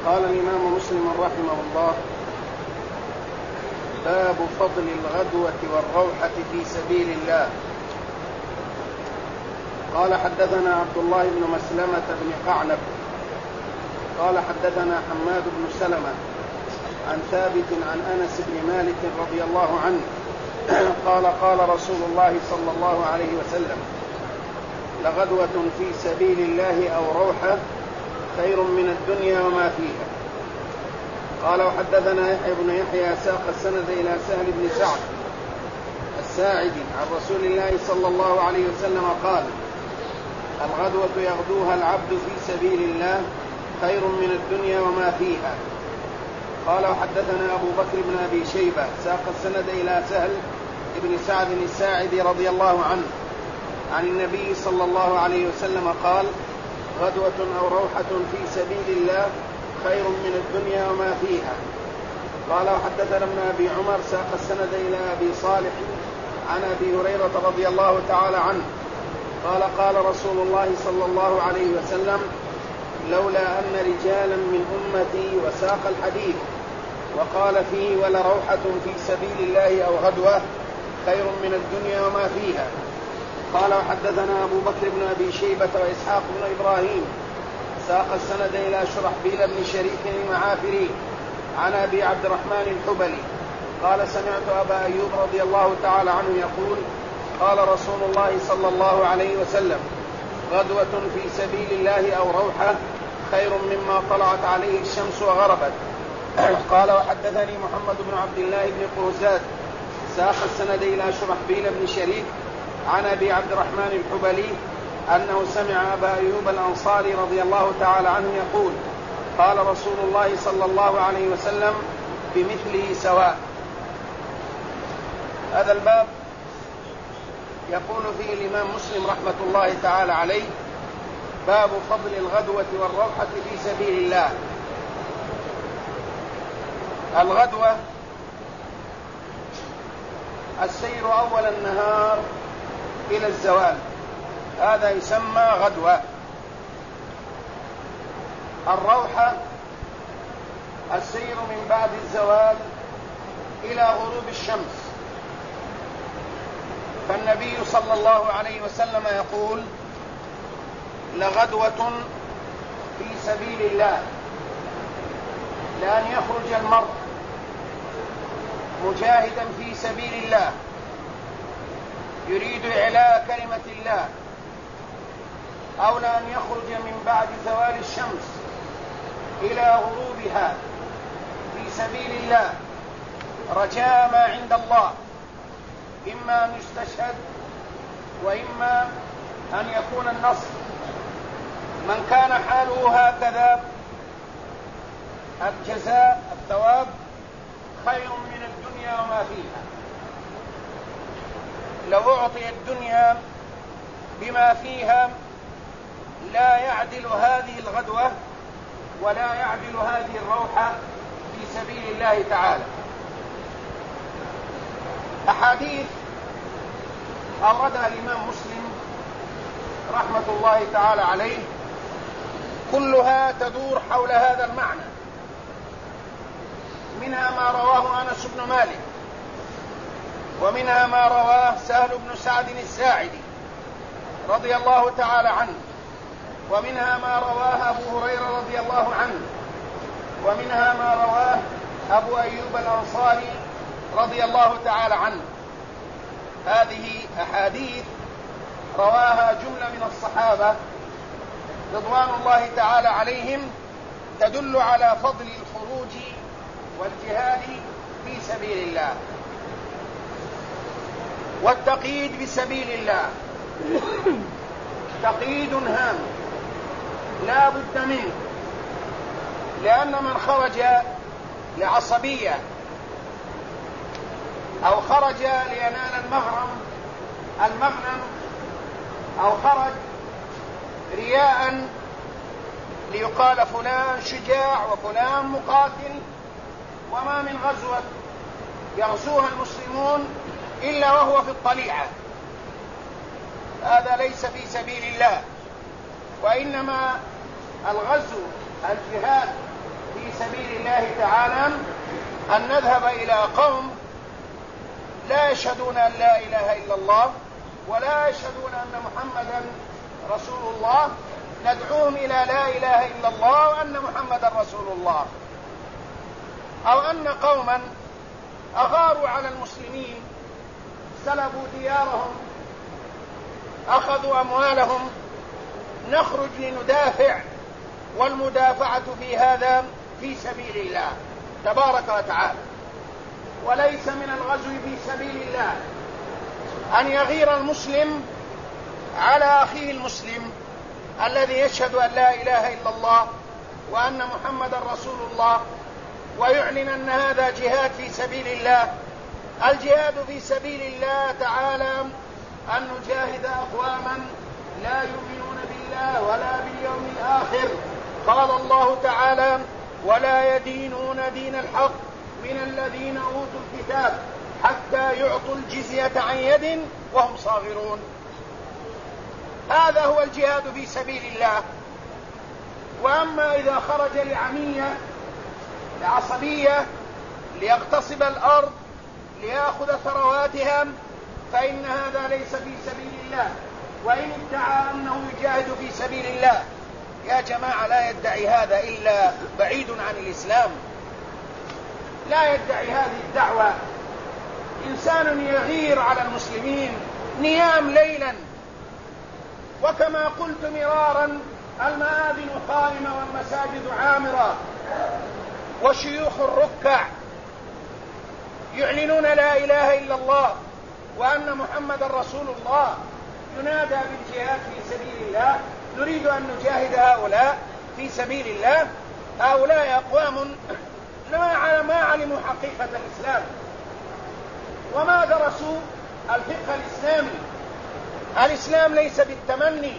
قال الإمام مسلم رحمه الله: باب فضل الغدوة والروحة في سبيل الله. قال: حدثنا عبد الله بن مسلمة بن قعنب قال: حدثنا حماد بن سلمة عن ثابت عن أنس بن مالك رضي الله عنه قال: قال رسول الله صلى الله عليه وسلم: لغدوة في سبيل الله أو روحة خير من الدنيا وما فيها. قال: وحدثنا يحيى بن يحيى ساق السند إلى سهل بن سعد الساعدي عن رسول الله صلى الله عليه وسلم قال: الغدوة يغدوها العبد في سبيل الله خير من الدنيا وما فيها. قال: وحدثنا أبو بكر بن أبي شيبة ساق السند إلى سهل بن سعد الساعدي رضي الله عنه عن النبي صلى الله عليه وسلم قال: غدوة أو روحة في سبيل الله خير من الدنيا وما فيها. قال: وحدثنا ابن أبي عمر ساق السند إلى أبي صالح عن أبي هريرة رضي الله تعالى عنه قال: قال رسول الله صلى الله عليه وسلم: لولا أن رجالا من أمتي، وساق الحديث وقال فيه: ولروحة في سبيل الله أو غدوة خير من الدنيا وما فيها. قال: وحدثنا أبو بكر بن أبي شيبة وإسحاق بن إبراهيم ساق السند إلى شرحبيل بن شريك المعافري عن أبي عبد الرحمن الحبلي قال: سمعت أبا أيوب رضي الله تعالى عنه يقول: قال رسول الله صلى الله عليه وسلم: غدوة في سبيل الله أو روحة خير مما طلعت عليه الشمس وغربت. قال: وحدثني محمد بن عبد الله بن قوزاد ساق السند إلى شرحبيل بن شريك عن أبي عبد الرحمن الحبلي أنه سمع أبا أيوب الأنصاري رضي الله تعالى عنه يقول: قال رسول الله صلى الله عليه وسلم: بمثله سواء. هذا الباب يقول فيه الإمام مسلم رحمة الله تعالى عليه: باب فضل الغدوة والروحة في سبيل الله. الغدوة السير أول النهار إلى الزوال، هذا يسمى غدوة. الروحة السير من بعد الزوال إلى غروب الشمس. فالنبي صلى الله عليه وسلم يقول: لغدوة في سبيل الله، لأن يخرج المرء مجاهدا في سبيل الله يريد إعلاء كلمة الله، أو لأن يخرج من بعد زوال الشمس إلى غروبها في سبيل الله رجاء ما عند الله، إما أن يستشهد وإما أن يكون النصر. من كان حاله هكذا الجزاء الثواب خير من الدنيا وما فيها. لو أعطي الدنيا بما فيها لا يعدل هذه الغدوة ولا يعدل هذه الروحة في سبيل الله تعالى. أحاديث أوردها الإمام مسلم رحمة الله تعالى عليه كلها تدور حول هذا المعنى، منها ما رواه أنس بن مالك، ومنها ما رواه سهل بن سعد الساعدي رضي الله تعالى عنه، ومنها ما رواه أبو هريرة رضي الله عنه، ومنها ما رواه أبو أيوب الأنصاري رضي الله تعالى عنه. هذه أحاديث رواها جملة من الصحابة رضوان الله تعالى عليهم تدل على فضل الخروج والجهاد في سبيل الله. والتقييد بسبيل الله تقييد هام لا بد منه، لأن من خرج لعصبية أو خرج لينال المغنم أو خرج رياء ليقال فلان شجاع وفلان مقاتل، وما من غزوة يغزوها المسلمون إلا وهو في الطليعة، هذا ليس في سبيل الله. وإنما الغزو الجهاد في الله تعالى أن نذهب إلى قوم لا يشهدون أن لا إله إلا الله ولا يشهدون أن محمدا رسول الله، ندعوهم إلى لا إله إلا الله وأن محمدا رسول الله. أو أن قوما أغاروا على المسلمين، سلبوا ديارهم، أخذوا أموالهم، نخرج لندافع، والمدافعة في هذا في سبيل الله تبارك وتعالى. وليس من الغزو في سبيل الله أن يغير المسلم على أخيه المسلم الذي يشهد أن لا إله إلا الله وأن محمدا رسول الله، ويعلن أن هذا جهاد في سبيل الله. الجهاد في سبيل الله تعالى أن نجاهد أقواما لا يؤمنون بالله ولا باليوم الآخر. قال الله تعالى: ولا يدينون دين الحق من الذين أوتوا الكتاب حتى يعطوا الجزية عن يد وهم صاغرون. هذا هو الجهاد في سبيل الله. وأما إذا خرج لعمية لعصبية ليغتصب الأرض ليأخذ ثرواتها فإن هذا ليس في سبيل الله، وإن ادعى أنه يجاهد في سبيل الله. يا جماعة، لا يدعي هذا إلا بعيد عن الإسلام، لا يدعي هذه الدعوة. إنسان يغير على المسلمين نيام ليلا، وكما قلت مرارا المآذن قائمة والمساجد عامرة وشيوخ الركع يعلنون لا إله إلا الله وأن محمد رسول الله، ينادى بالجهاد في سبيل الله. نريد أن نجاهد هؤلاء في سبيل الله. هؤلاء أقوام ما علموا حقيقة الإسلام وما درسوا الفقه الإسلامي. الإسلام ليس بالتمني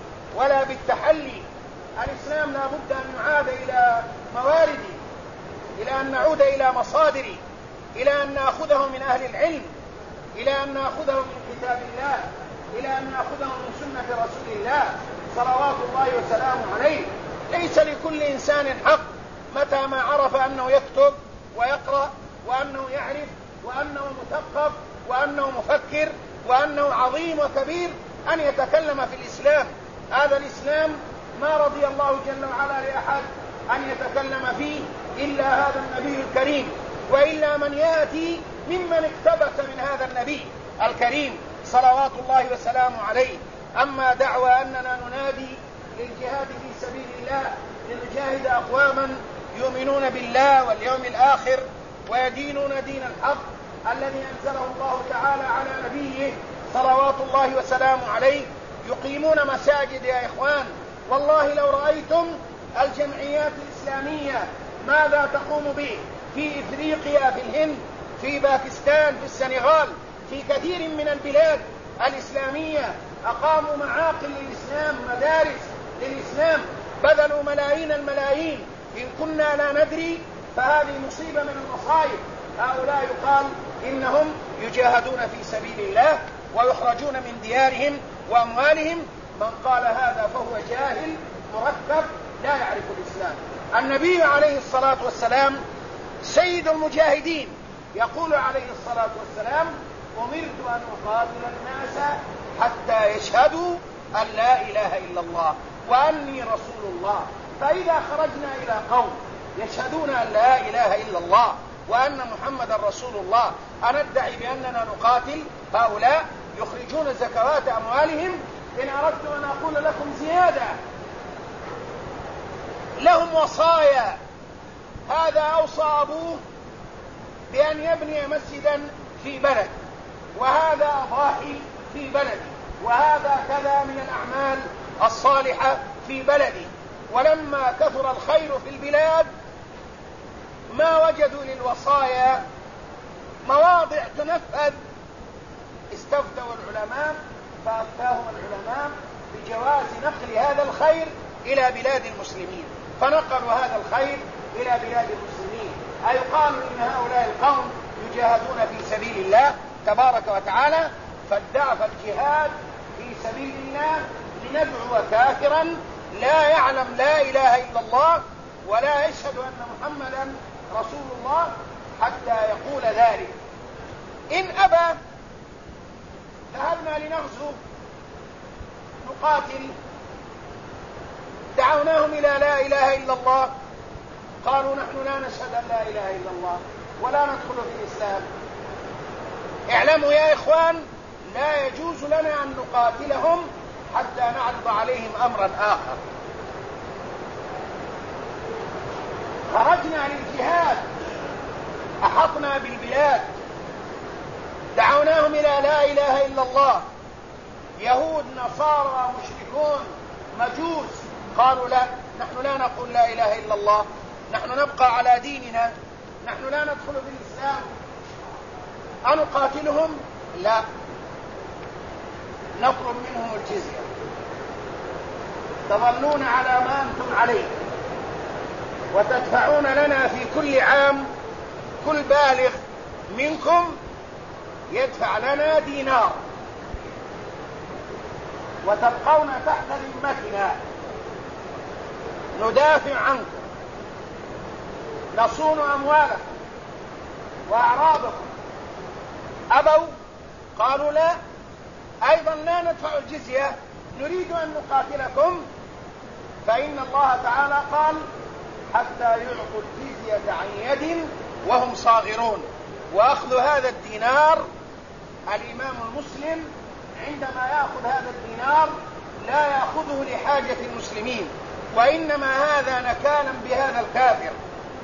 ولا بالتحلي. الإسلام لا بد أن نعاد إلى موارده، إلى أن نعود إلى مصادره، إلى أن نأخذه من أهل العلم، إلى أن نأخذه من كتاب الله، إلى أن نأخذه من سنة رسول الله صلوات الله وسلامه عليه. ليس لكل إنسان حق متى ما عرف أنه يكتب ويقرأ وأنه يعرف وأنه مثقف وأنه مفكر وأنه عظيم وكبير أن يتكلم في الإسلام. هذا الإسلام ما رضي الله جل وعلا لأحد أن يتكلم فيه إلا هذا النبي الكريم، وإلا من يأتي ممن اقتبس من هذا النبي الكريم صلوات الله وسلامه عليه. أما دعوى أننا ننادي للجهاد في سبيل الله لنجاهد أقواما يؤمنون بالله واليوم الآخر ويدينون دين الحق الذي أنزله الله تعالى على نبيه صلوات الله وسلامه عليه، يقيمون مساجد يا إخوان. والله لو رأيتم الجمعيات الإسلامية ماذا تقوم به في إفريقيا، في الهند، في باكستان، في السنغال، في كثير من البلاد الإسلامية، أقاموا معاقل للإسلام، مدارس للإسلام، بذلوا ملايين الملايين. إن كنا لا ندري فهذه مصيبة من المصائب. هؤلاء يقال إنهم يجاهدون في سبيل الله ويخرجون من ديارهم وأموالهم. من قال هذا فهو جاهل مركب لا يعرف الإسلام. النبي عليه الصلاة والسلام سيد المجاهدين، يقول عليه الصلاة والسلام: أمرت أن أقاتل الناس حتى يشهدوا أن لا إله إلا الله وأني رسول الله. فإذا خرجنا إلى قوم يشهدون أن لا إله إلا الله وأن محمد رسول الله أندعي بأننا نقاتل هؤلاء يخرجون زكوات أموالهم. إن أردت أن أقول لكم زيادة، لهم وصايا. هذا أوصى أبوه بأن يبني مسجدا في بلد، وهذا أضاحي في بلدي، وهذا كذا من الأعمال الصالحة في بلدي. ولما كثر الخير في البلاد ما وجدوا للوصايا مواضع تنفذ. استفتوا العلماء فأفتاهم العلماء بجواز نقل هذا الخير إلى بلاد المسلمين، فنقلوا هذا الخير إلى بلاد المسلمين. أيقال إن هؤلاء القوم يجاهدون في سبيل الله تبارك وتعالى. فالجهاد في سبيل الله لندعو كافرا لا يعلم لا إله إلا الله ولا يشهد أن محمدا رسول الله حتى يقول ذلك. إن أبى ذهبنا لنغزو نقاتل، دعوناهم إلى لا إله إلا الله، قالوا نحن لا نشهد أن لا إله إلا الله ولا ندخل في الإسلام. اعلموا يا إخوان لا يجوز لنا أن نقاتلهم حتى نعرض عليهم أمرا آخر. خرجنا للجهاد، أحطنا بالبلاد، دعوناهم إلى لا إله إلا الله، يهود نصارى مشركون مجوس، قالوا لا، نحن لا نقول لا إله إلا الله، نحن نبقى على ديننا، نحن لا ندخل في الإسلام. أنقاتلهم؟ لا، نطلب منهم الجزية، تظلون على ما أنتم عليه وتدفعون لنا في كل عام كل بالغ منكم يدفع لنا دينار، وتبقون تحت ذمتنا، ندافع عنكم، نصون أموالكم وأعراضكم. أبوا، قالوا لا، أيضا لا ندفع الجزية، نريد أن نقاتلكم. فإن الله تعالى قال حتى يعطوا الجزية عن يد وهم صاغرون. وأخذ هذا الدينار، الإمام المسلم عندما يأخذ هذا الدينار لا يأخذه لحاجة المسلمين، وإنما هذا نكالا بهذا الكافر،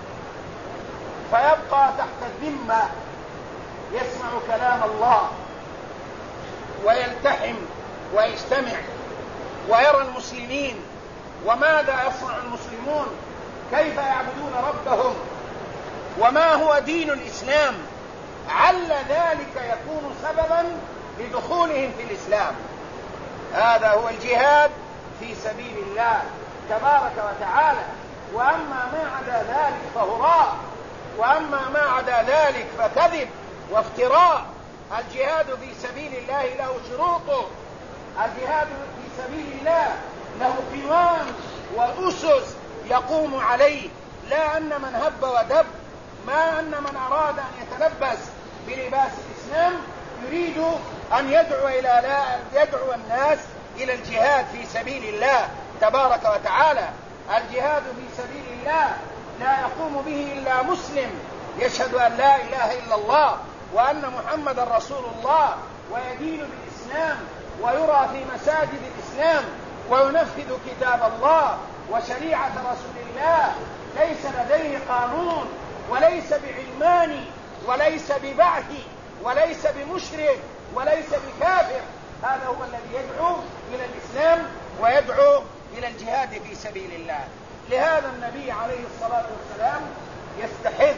فيبقى تحت الذمة، يسمع كلام الله ويلتحم ويستمع ويرى المسلمين وماذا يصنع المسلمون، كيف يعبدون ربهم، وما هو دين الإسلام، عل ذلك يكون سببا لدخولهم في الإسلام. هذا هو الجهاد في سبيل الله تبارك وتعالى. وأما ما عدا ذلك فهراء، وأما ما عدا ذلك فكذب وافتراء. الجهاد في سبيل الله له شروطه، الجهاد في سبيل الله له قوام وأسس يقوم عليه، لا أن من هب ودب، ما أن من أراد أن يتلبس بلباس الإسلام يريد أن يدعو الناس إلى الجهاد في سبيل الله تبارك وتعالى. الجهاد في سبيل الله لا يقوم به إلا مسلم يشهد أن لا إله إلا الله وأن محمد رسول الله، ويدين بالإسلام ويرى في مساجد الإسلام وينفذ كتاب الله وشريعة رسول الله، ليس لديه قانون وليس بعلماني وليس ببعثي وليس بمشرك وليس بكافر. هذا هو الذي يدعو إلى الإسلام ويدعو إلى الجهاد في سبيل الله. لهذا النبي عليه الصلاة والسلام يستحث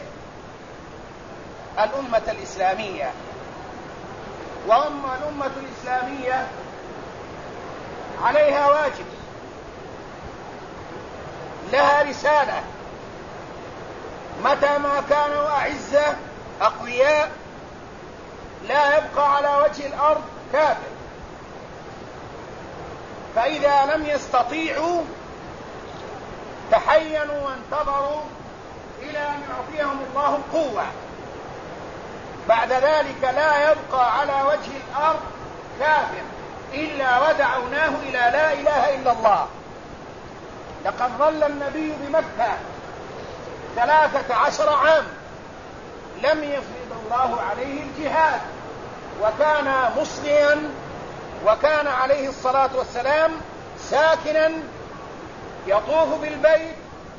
الأمة الإسلامية. وأما الأمة الإسلامية عليها واجب، لها رسالة، متى ما كانوا أعزة أقوياء لا يبقى على وجه الأرض كافر، فإذا لم يستطيعوا تحينوا وانتظروا إلى أن يعطيهم الله القوة، بعد ذلك لا يبقى على وجه الأرض كافر إلا ودعوناه إلى لا إله إلا الله. لقد ظل النبي بمكة 13 عام لم يفرض الله عليه الجهاد، وكان مصليا، وكان عليه الصلاة والسلام ساكنا يطوف بالبيت،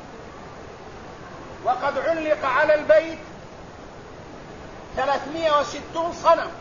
وقد علق على البيت 360 صنم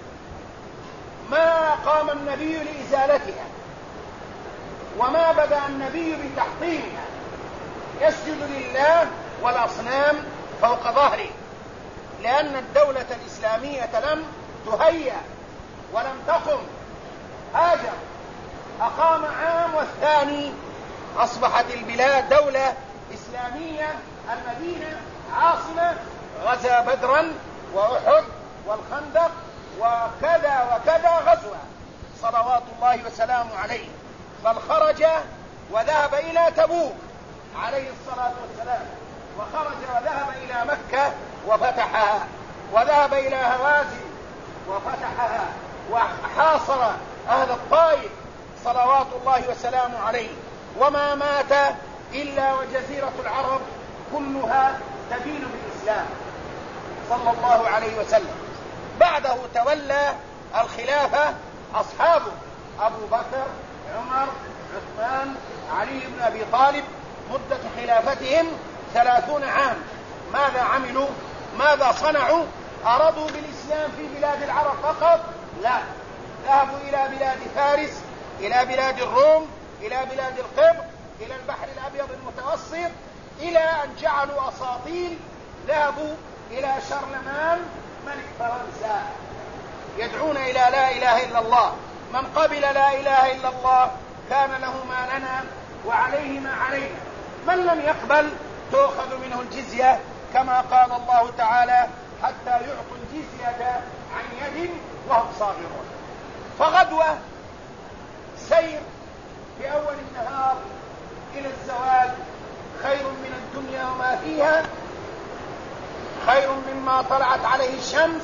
ما قام النبي لإزالتها، وما بدأ النبي بتحطيمها، يسجد لله والأصنام فوق ظهره، لأن الدولة الإسلامية لم تهيأ ولم تقم. هاجر، أقام عام والثاني أصبحت البلاد دولة إسلامية، المدينة عاصمة، غزا بدرا وأحد والخندق وكذا وكذا غزوة صلوات الله وسلامه عليه، بل خرج وذهب إلى تبوك عليه الصلاة والسلام، وخرج وذهب إلى مكة وفتحها، وذهب إلى هوازن وفتحها، وحاصر أهل الطائف صلوات الله وسلامه عليه، وما مات إلا وجزيرة العرب كلها تدين بالإسلام صلى الله عليه وسلم. بعده تولى الخلافة أصحابه أبو بكر، عمر، عثمان، علي بن أبي طالب، مدة خلافتهم 30 عام. ماذا عملوا؟ ماذا صنعوا؟ أرادوا بالإسلام في بلاد العرب فقط؟ لا، ذهبوا إلى بلاد فارس، إلى بلاد الروم، إلى بلاد القبط، إلى البحر الأبيض المتوسط، إلى أن جعلوا أساطيل. ذهبوا إلى شارلمان ملك فرنسا يدعون إلى لا إله إلا الله. من قبل لا إله إلا الله كان له ما لنا وعليه ما علينا، من لم يقبل تؤخذ منه الجزية، كما قال الله تعالى: حتى يعطوا الجزية عن يد وهم صاغرون. فغدوة سير في أول النهار إلى الزوال خير من الدنيا وما فيها، خير مما طلعت عليه الشمس.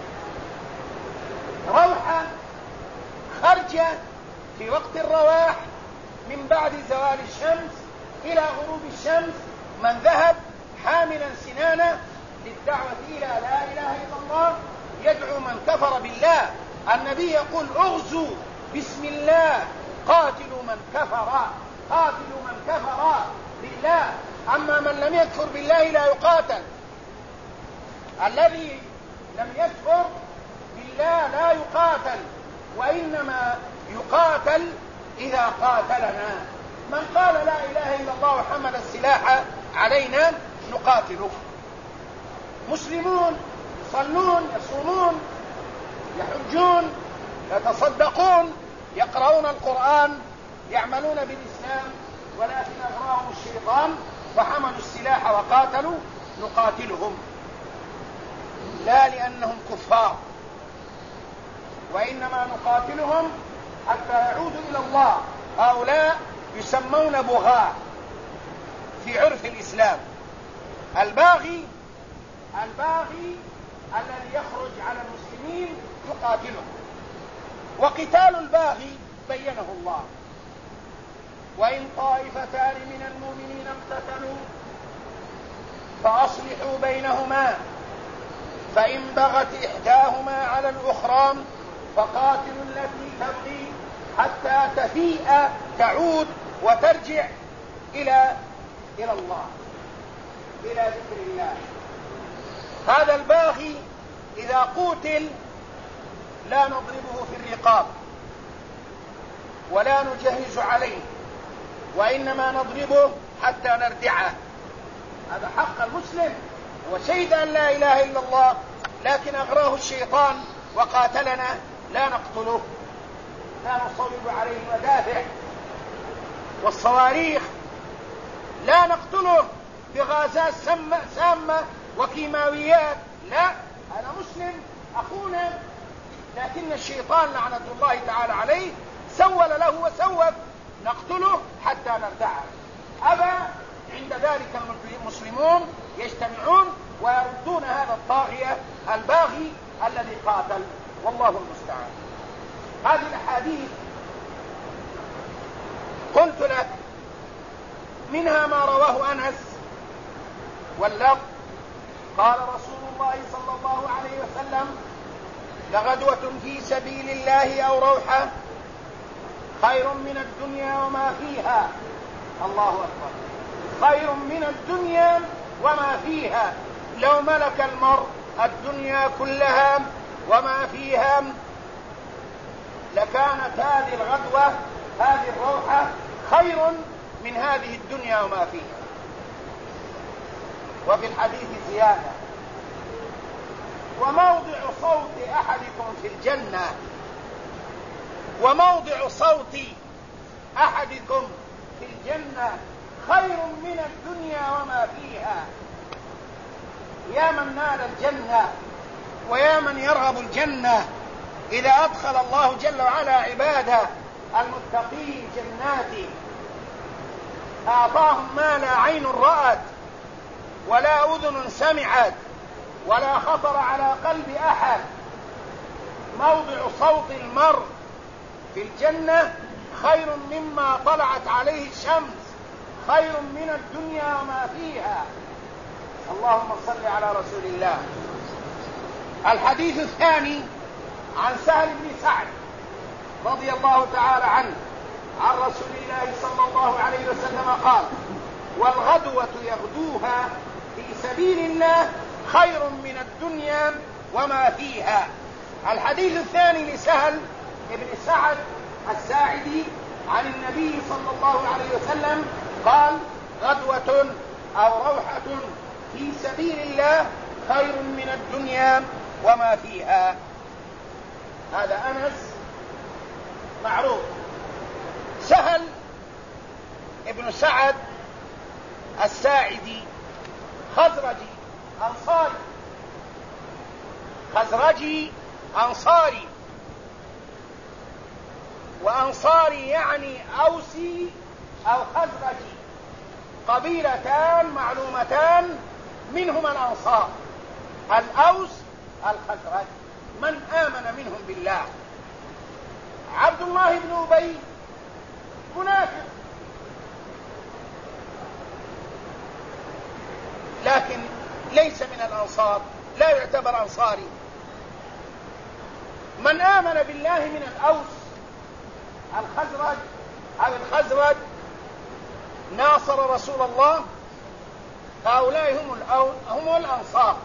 روحة خرجة في وقت الرواح من بعد زوال الشمس إلى غروب الشمس، من ذهب حاملا سنانه للدعوة إلى لا إله إلا الله، يدعو من كفر بالله. النبي يقول: اغزوا بسم الله قاتلوا من كفر، قاتلوا من كفر بالله. أما من لم يكفر بالله لا يقاتل. الذي لم يكفر بالله لا يقاتل، وإنما يقاتل إذا قاتلنا. من قال لا إله إلا الله وحمل السلاح علينا نقاتله. مسلمون يصلون، يصومون، يحجون، يتصدقون، يقرؤون القرآن، يعملون بالإسلام، ولكن أغراهم الشيطان فحملوا السلاح وقاتلوا. نقاتلهم لا لأنهم كفار، وإنما نقاتلهم حتى يعودوا إلى الله. هؤلاء يسمون بغاة في عرف الإسلام. الباغي الذي يخرج على المسلمين يقاتلهم، وقتال الباغي بينه الله: وإن طائفتان من المؤمنين اقتتلوا فأصلحوا بينهما، فإن بغت إحداهما على الأخرى فقاتلوا التي تبغي حتى تفيء، تعود وترجع إلى الله، إلى ذكر الله. هذا الباغي إذا قتل لا نضربه في الرقاب ولا نجهز عليه، وإنما نضربه حتى نردعه. هذا حق المسلم، وشهد أن لا إله إلا الله، لكن أغراه الشيطان وقاتلنا، لا نقتله، لا نصوب عليه المدافع والصواريخ، لا نقتله بغازات سامة وكيماويات، لا، هذا مسلم أخونا، لكن الشيطان لعنة الله تعالى عليه سول له وسوف، نقتله حتى نردعه. أبى، عند ذلك المسلمون يجتمعون ويردون هذا الطاغية الباغي الذي قاتل، والله المستعان. هذه الأحاديث قلت لك منها ما رواه أنس واللفظ: قال رسول الله صلى الله عليه وسلم: لغدوة في سبيل الله أو روحة خير من الدنيا وما فيها. الله أكبر، خير من الدنيا وما فيها. لو ملك المرء الدنيا كلها وما فيها لكانت هذه الغدوة، هذه الروحة خير من هذه الدنيا وما فيها. وفي الحديث زيادة: وموضع صوت أحدكم في الجنة، وموضع صوت أحدكم في الجنة خير من الدنيا وما فيها. يا من نال الجنة ويا من يرغب الجنة، إذا أدخل الله جل وعلا عباده المتقين جناته أعطاهم ما لا عين رأت ولا أذن سمعت ولا خطر على قلب أحد. موضع صوت المرء في الجنة خير مما طلعت عليه الشمس، خير من الدنيا وما فيها. اللهم صل على رسول الله. الحديث الثاني عن سهل بن سعد رضي الله تعالى عنه عن رسول الله صلى الله عليه وسلم قال: والغدوة يغدوها في سبيل الله خير من الدنيا وما فيها. الحديث الثاني لسهل بن سعد الساعدي عن النبي صلى الله عليه وسلم قال: غدوة أو روحة في سبيل الله خير من الدنيا وما فيها. هذا أنس معروف. سهل ابن سعد الساعدي خزرجي أنصاري، خزرجي أنصاري، وأنصاري يعني أوسي أو خزرجي، قبيلتان معلومتان منهما الأنصار، الأوس الخزرج. من آمن منهم بالله؟ عبد الله بن أبي منافق، لكن ليس من الأنصار، لا يعتبر أنصاري. من آمن بالله من الأوس الخزرج أو الخزرج ناصر رسول الله، هؤلاء هم الأنصار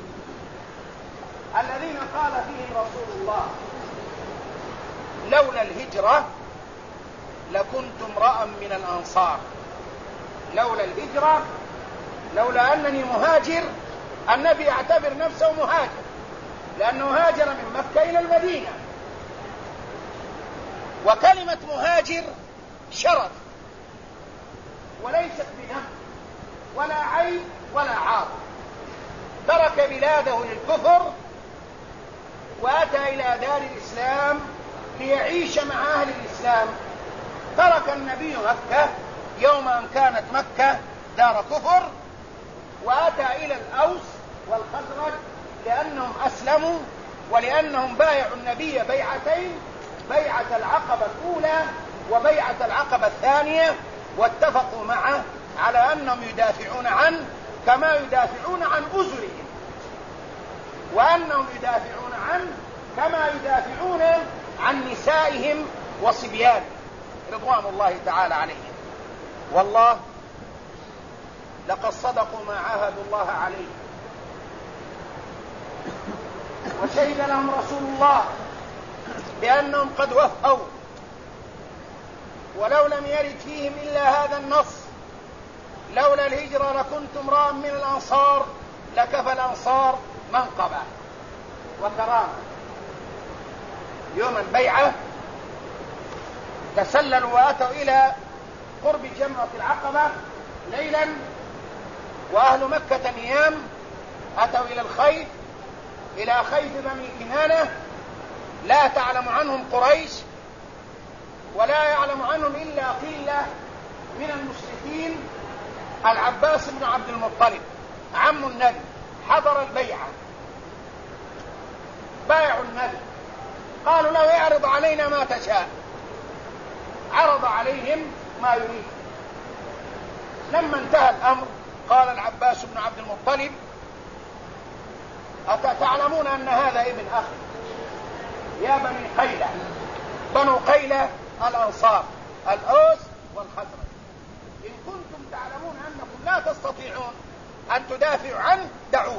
الذين قال فيهم رسول الله: لولا الهجرة لكنت امرأ من الأنصار. لولا الهجرة، لولا أنني مهاجر، النبي يعتبر نفسه مهاجر لأنه هاجر من مكة إلى المدينة، وكلمة مهاجر شرف وليست بذنب ولا عيب ولا عار. ترك بلاده للكفر وأتى إلى دار الإسلام ليعيش مع أهل الإسلام. ترك النبي مكة يوم أن كانت مكة دار كفر، وأتى إلى الأوس والخزرج لأنهم أسلموا ولأنهم بايعوا النبي بيعتين: بيعة العقبة الأولى وبيعة العقبة الثانية، واتفقوا معه على أنهم يدافعون عنه كما يدافعون عن أزرهم، وأنهم يدافعون عنه كما يدافعون عن نسائهم وصبيانهم رضوان الله تعالى عليهم. والله لقد صدقوا ما عاهدوا الله عليه، وشهد لهم رسول الله بأنهم قد وفوا. ولو لم يرد فيهم إلا هذا النص: لولا الهجرة لكنت امرأ من الأنصار، لكفى الأنصار منقبة وكرامة. يوم البيعة تسللوا وأتوا إلى قرب جمرة العقبة ليلا، وأهل مكة نيام. أتوا إلى الخيف، إلى خيف بني كنانة، لا تعلم عنهم قريش ولا يعلم عنهم إلا قلة من المشركين. العباس بن عبد المطلب عم النبي حضر البيعة، بايعوا النبي، قالوا له: يعرض علينا ما تشاء. عرض عليهم ما يريد. لما انتهى الأمر قال العباس بن عبد المطلب: أتعلمون أن هذا ابن أخي يا بني قيلة؟ بنو قيلة الأنصار، الأوس والخزرج. إن كنتم تعلمون أنكم لا تستطيعون أن تدافعوا عنه دعوه.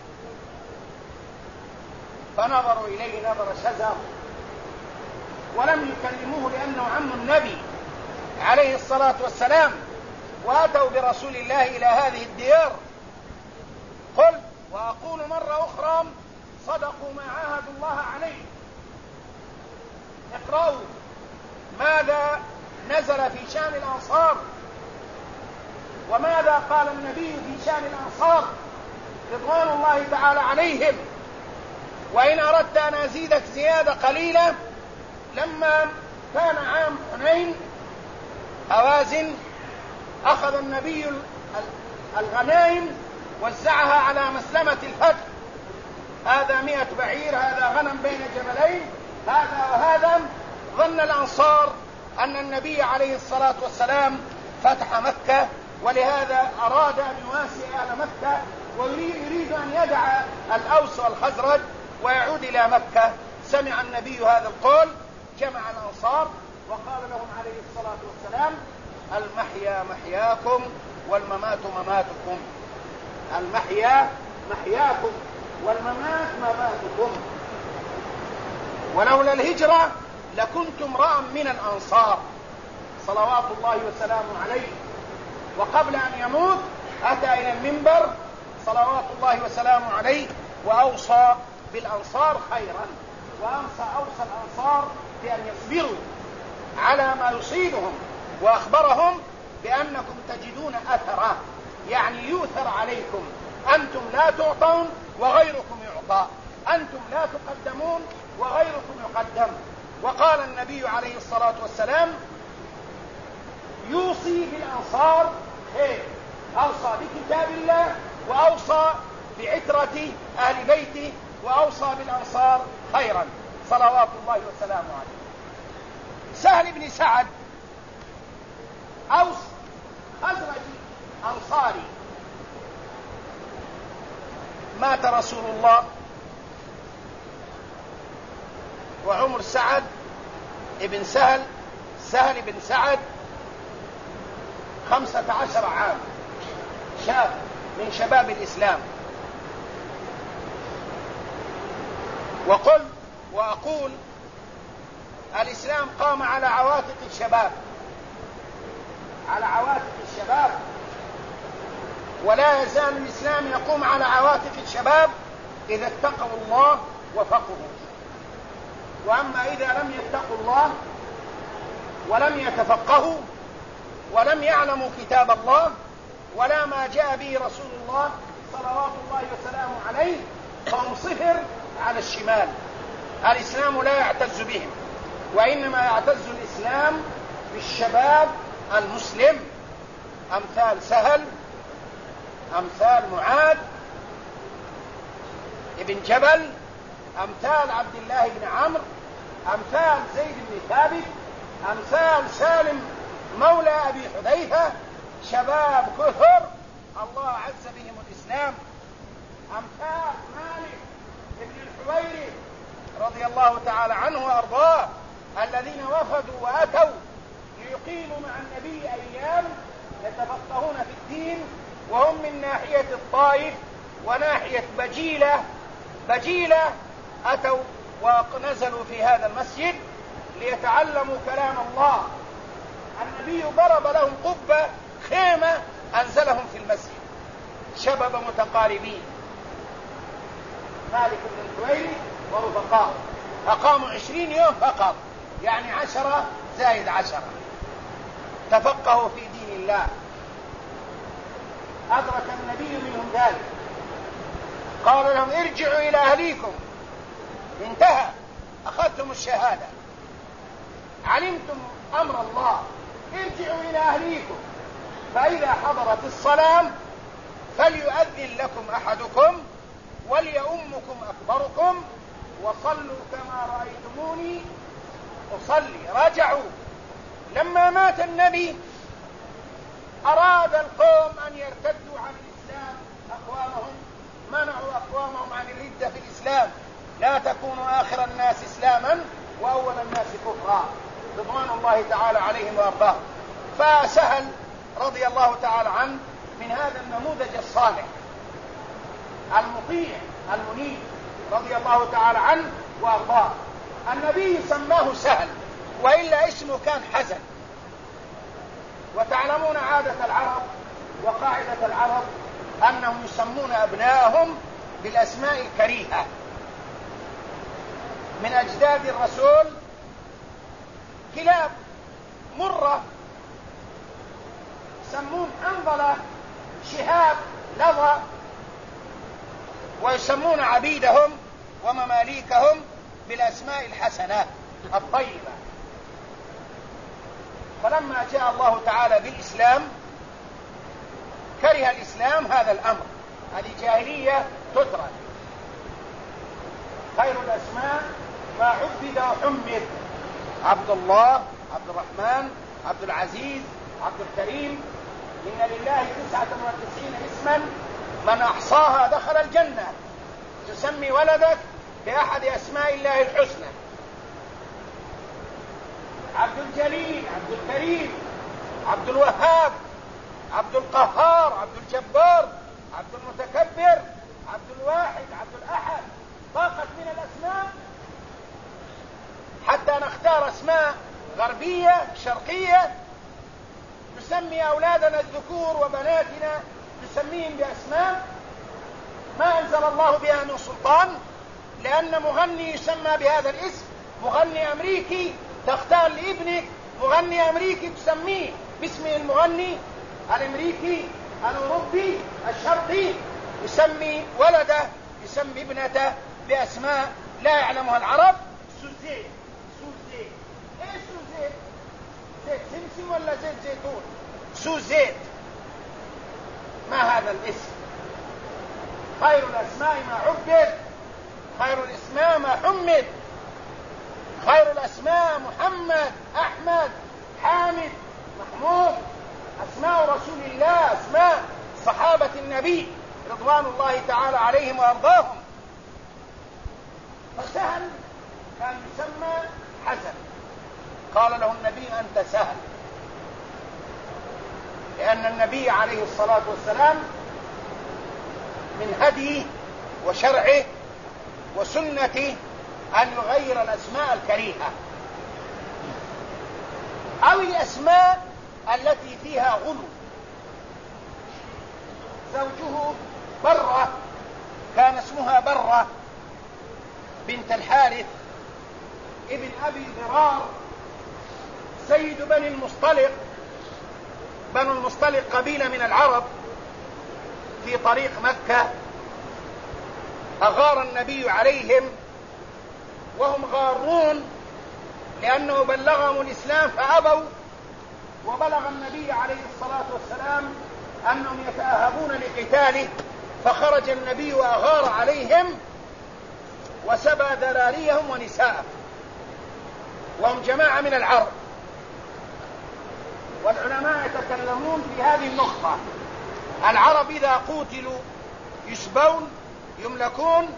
فنظروا إليه نظر شزر ولم يكلموه لأنه عم النبي عليه الصلاة والسلام، وأتوا برسول الله إلى هذه الديار. قل وأقول مرة أخرى: صدقوا ما عاهدوا الله عليه. اقرأوا ماذا نزل في شان الأنصار، وماذا قال النبي في شان الأنصار رضوان الله تعالى عليهم. وإن أردت أن أزيدك زيادة قليلة، لما كان عام حنين، هوازن أخذ النبي الغنائم وزعها على مسلمة الفتح، هذا 100 بعير، هذا غنم بين جبلين، هذا وهذا. ظن الأنصار أن النبي عليه الصلاة والسلام فتح مكة، ولهذا أراد أن يواسي أهل مكة ويريد أن يدع الأوس والخزرج ويعود إلى مكة. سمع النبي هذا القول، جمع الأنصار وقال لهم عليه الصلاة والسلام: المحيا محياكم والممات مماتكم، المحيا محياكم والممات مماتكم، ولولا الهجرة لكنت امرأ من الأنصار صلوات الله وسلامه عليه. وقبل أن يموت أتى إلى المنبر صلوات الله وسلامه عليه وأوصى بالأنصار خيرا، أوصى الأنصار بأن يصبروا على ما يصيبهم، وأخبرهم بأنكم تجدون أثرا، يعني يؤثر عليكم، أنتم لا تعطون وغيركم يعطى، أنتم لا تقدمون وغيركم يقدم. وقال النبي عليه الصلاة والسلام: يوصي بالأنصار خير، أوصى بكتاب الله وأوصى بعترة أهل بيته وأوصى بالأنصار خيرا صلوات الله وسلامه عليه. سهل بن سعد أوس خزرجي أنصاري، مات رسول الله وعمر سعد ابن سهل بن سعد 15 عام، شاب من شباب الإسلام. وأقول الإسلام قام على عواتق الشباب، على عواتق الشباب، ولا يزال الإسلام يقوم على عواتق الشباب إذا اتقوا الله وفقهوا. وأما إذا لم يتقوا الله ولم يتفقهوا ولم يعلموا كتاب الله ولا ما جاء به رسول الله صلوات الله وسلامه عليه فهم صفر على الشمال. الإسلام لا يعتز بهم، وإنما يعتز الإسلام بالشباب المسلم، أمثال سهل، أمثال معاذ ابن جبل، أمثال عبد الله بن عمرو، أمثال زيد بن ثابت، أمثال سالم مولى أبي حذيفة، شباب كثر الله عز بهم الإسلام. أمثال مالك بن الحويرث رضي الله تعالى عنه وأرضاه، الذين وفدوا وأتوا ليقيموا مع النبي أيام يتفقهون في الدين، وهم من ناحية الطائف وناحية بجيلة أتوا ونزلوا في هذا المسجد ليتعلموا كلام الله. النبي ضرب لهم قبة خيمة أنزلهم في المسجد، شباب متقاربين، مالك بن الحويرث ورفقاء، أقاموا 20 يوم فقط، يعني 10 زائد 10، تفقهوا في دين الله. أدرك النبي منهم ذلك، قال لهم: ارجعوا إلى أهليكم، انتهى، أخذتم الشهادة، علمتم أمر الله، ارجعوا إلى أهليكم، فإذا حضرت الصلاة فليؤذن لكم أحدكم وليؤمكم أكبركم وصلوا كما رأيتموني أصلي. رجعوا. لما مات النبي أراد القوم أن يرتدوا عن الإسلام، أقوامهم منعوا أقوامهم عن الردة في الإسلام، لا تكونوا آخر الناس إسلاما وأول الناس كفرا، رضوان الله تعالى عليهم وأرضاهم. فسهل رضي الله تعالى عنه من هذا النموذج الصالح المطيع المنيب رضي الله تعالى عنه وأرضاه. النبي سماه سهل، وإلا اسمه كان حزن. وتعلمون عادة العرب وقاعدة العرب أنهم يسمون أبنائهم بالأسماء الكريهة. من أجداد الرسول كلاب مرة يسمون حنظلة، شهاب، لظى، ويسمون عبيدهم ومماليكهم بالأسماء الحسنات الطيبة. فلما جاء الله تعالى بالإسلام كره الإسلام هذا الأمر، هذه جاهلية تترك. خير الأسماء ما عبد وحمد: عبد الله، عبد الرحمن، عبد العزيز، عبد الكريم. إن لله 99 اسما من أحصاها دخل الجنة. تسمي ولدك بأحد أسماء الله الحسنى: عبد الجليل، عبد الكريم، عبد الوهاب، عبد القهار، عبد الجبار، عبد المتكبر، عبد الواحد، عبد الأحد. ضاقت من الأسماء حتى نختار أسماء غربية شرقية نسمي أولادنا الذكور وبناتنا نسميهم بأسماء ما أنزل الله بها من سلطان، لأن مغني يسمى بهذا الاسم، مغني أمريكي تختار لابنك مغني أمريكي تسميه باسم المغني الأمريكي الأوروبي الشرقي، يسمي ولده يسمي ابنته بأسماء لا يعلمها العرب. سوزيت. سوزيت ايه سوزيت؟ زيت سمسم ولا زيت زيتون؟ سوزيت. ما هذا الاسم؟ خير الأسماء ما عبد، خير الاسماء ما حمد. خير الأسماء محمد، أحمد، حامد، محمود. أسماء رسول الله، أسماء صحابة النبي رضوان الله تعالى عليهم وأرضاهم. فسهل كان يسمى حسن، قال له النبي: أنت سهل، لأن النبي عليه الصلاة والسلام من هديه وشرعه وسنته أن يغير الأسماء الكريهة أو الأسماء التي فيها غلو. زوجه برة كان اسمها برة بنت الحارث ابن أبي ضرار سيد بني المصطلق. بنو المصطلق قبيلة من العرب في طريق مكة، أغار النبي عليهم وهم غارون لأنه بلغهم الإسلام فأبوا، وبلغ النبي عليه الصلاة والسلام أنهم يتأهبون لقتاله، فخرج النبي وأغار عليهم وسبى ذراريهم ونساءهم، وهم جماعة من العرب. والعلماء يتكلمون في هذه النقطة: العرب إذا قوتلوا يسبون يملكون.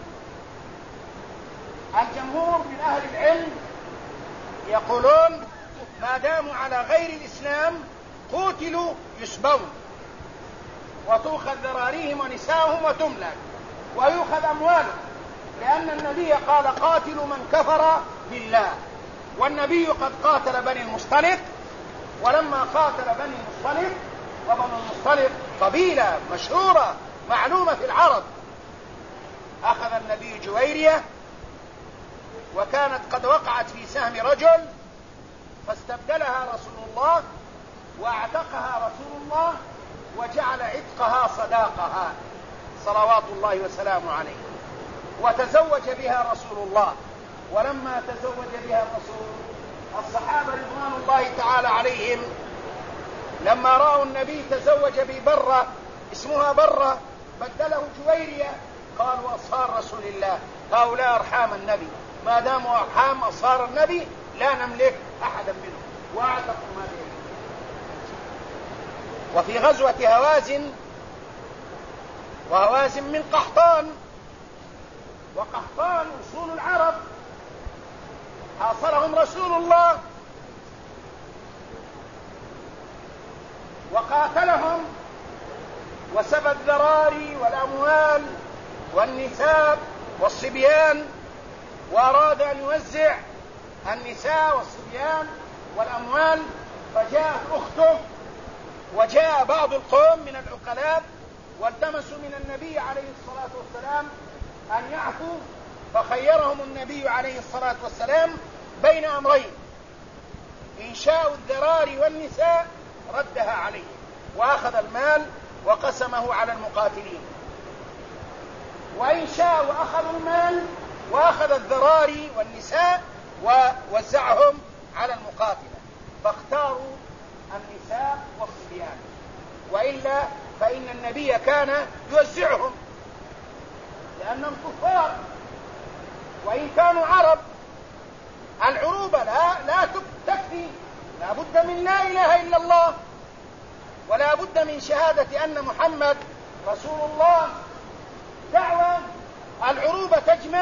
الجمهور من أهل العلم يقولون ما داموا على غير الإسلام قوتلوا يسبون، وتؤخذ ذراريهم ونساءهم وتملك ويؤخذ أموالهم، لأن النبي قال: قاتلوا من كفر بالله. والنبي قد قاتل بني المصطلق، ولما قاتل بني المصطلق، وبني المصطلق قبيلة مشهورة معلومة في العرب، أخذ النبي جويرية وكانت قد وقعت في سهم رجل، فاستبدلها رسول الله واعتقها رسول الله وجعل عتقها صداقها صلوات الله وسلامه عليه، وتزوج بها رسول الله. ولما تزوج بها الرسول، الصحابة رضوان الله تعالى عليهم لما رأوا النبي تزوج ببرة اسمها برة بدله جويرية، قالوا: أصهار رسول الله هؤلاء أرحام النبي، ما داموا أرحام أصهار النبي لا نملك أحدا منهم، واعتقوا ما بهم. وفي غزوة هوازن، وهوازن من قحطان، وقحطان أصول العرب، حاصرهم رسول الله وقاتلهم وسبى الذراري والأموال والنساء والصبيان، وأراد أن يوزع النساء والصبيان والأموال، فجاءت أخته وجاء بعض القوم من العقلاء والتمسوا من النبي عليه الصلاة والسلام أن يعفوا، فخيرهم النبي عليه الصلاة والسلام بين أمرين: إن شاءوا الذراري والنساء ردها عليه وأخذ المال وقسمه على المقاتلين، وإن شاءوا أخذوا المال وأخذ الذراري والنساء ووزعهم على المقاتلة، فاختاروا النساء والصبيان، وإلا فإن النبي كان يوزعهم لأنهم كفار، وإن كانوا عرب. العروبة لا تكفي، لا بد من لا إله إلا الله، ولا بد من شهادة أن محمد رسول الله. دعوة العروبة تجمع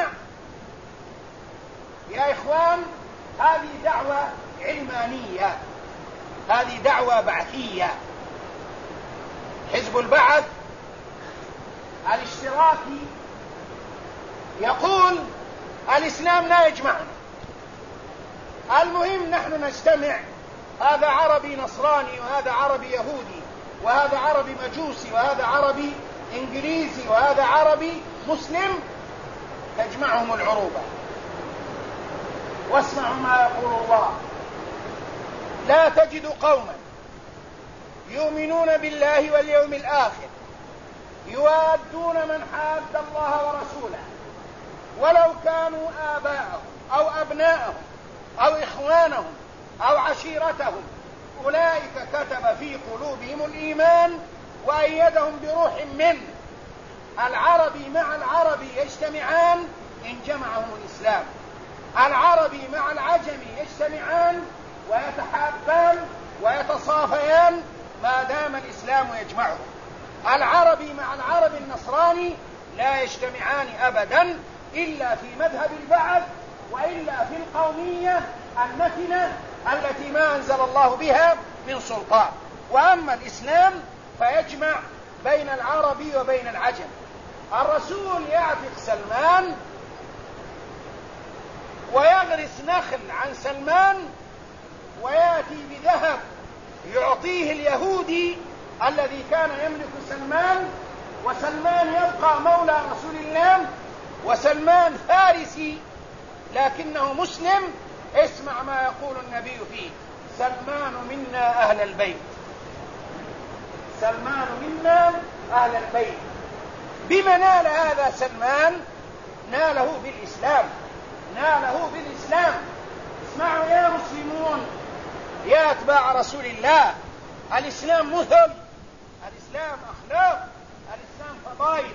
يا إخوان، هذه دعوة علمانية، هذه دعوة بعثية. حزب البعث الاشتراكي يقول الإسلام لا يجمعنا، المهم نحن نجتمع، هذا عربي نصراني، وهذا عربي يهودي، وهذا عربي مجوسي، وهذا عربي إنجليزي، وهذا عربي مسلم، تجمعهم العروبة. واسمعوا ما يقول الله: لا تجد قوما يؤمنون بالله واليوم الآخر يوادون من حاد الله ورسوله ولو كانوا آباءهم أو أبناءهم أو إخوانهم أو عشيرتهم أولئك كتب في قلوبهم الإيمان وأيدهم بروح منه. العربي مع العربي يجتمعان إن جمعهم الإسلام، العربي مع العجمي يجتمعان ويتحابان ويتصافيان ما دام الإسلام يجمعهم. العربي مع العربي النصراني لا يجتمعان أبدا إلا في مذهب البعث، وإلا في القومية النتنة التي ما أنزل الله بها من سلطان. وأما الإسلام فيجمع بين العربي وبين العجم. الرسول يعتق سلمان ويغرس نخل عن سلمان ويأتي بذهب يعطيه اليهودي الذي كان يملك سلمان، وسلمان يبقى مولى رسول الله، وسلمان فارسي لكنه مسلم. اسمع ما يقول النبي فيه: سلمان منا أهل البيت، سلمان منا أهل البيت. بما نال هذا سلمان؟ ناله بالإسلام، ناله بالإسلام. اسمعوا يا مسلمون، يا أتباع رسول الله، الإسلام مثل، الإسلام أخلاق، الإسلام فضائل.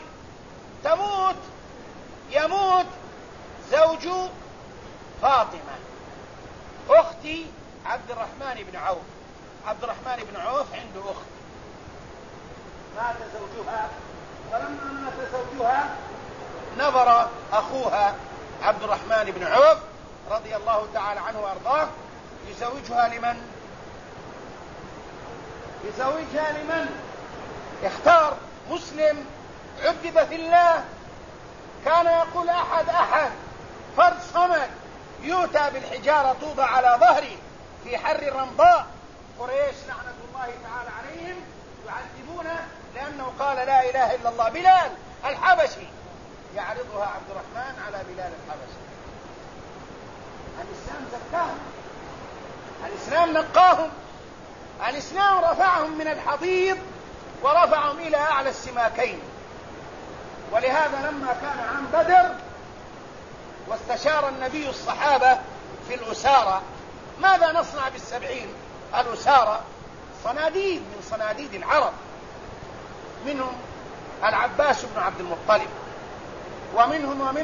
يموت زوج فاطمة أخت عبد الرحمن بن عوف. عبد الرحمن بن عوف عنده أخت، مات زوجها، فلما مات زوجها نظر أخوها عبد الرحمن بن عوف رضي الله تعالى عنه وأرضاه يزوجها لمن؟ يزوجها لمن؟ اختار مسلم عذب في الله، كان يقول أحد فرد صمد يؤتى بالحجارة توضع على ظهره في حر الرمضاء. قريش لعنة الله تعالى عليهم يعذبونه لأنه قال لا إله إلا الله. بلال الحبشي يعرضها عبد الرحمن على بلال الحبشي. الإسلام زكاهم، الإسلام نقاهم، الإسلام رفعهم من الحضيض ورفعهم إلى أعلى السماكين. ولهذا لما كان عام بدر واستشار النبي الصحابة في الأسارة، ماذا نصنع بالسبعين؟ الأسارة صناديد من صناديد العرب، منهم العباس بن عبد المطلب، ومنهم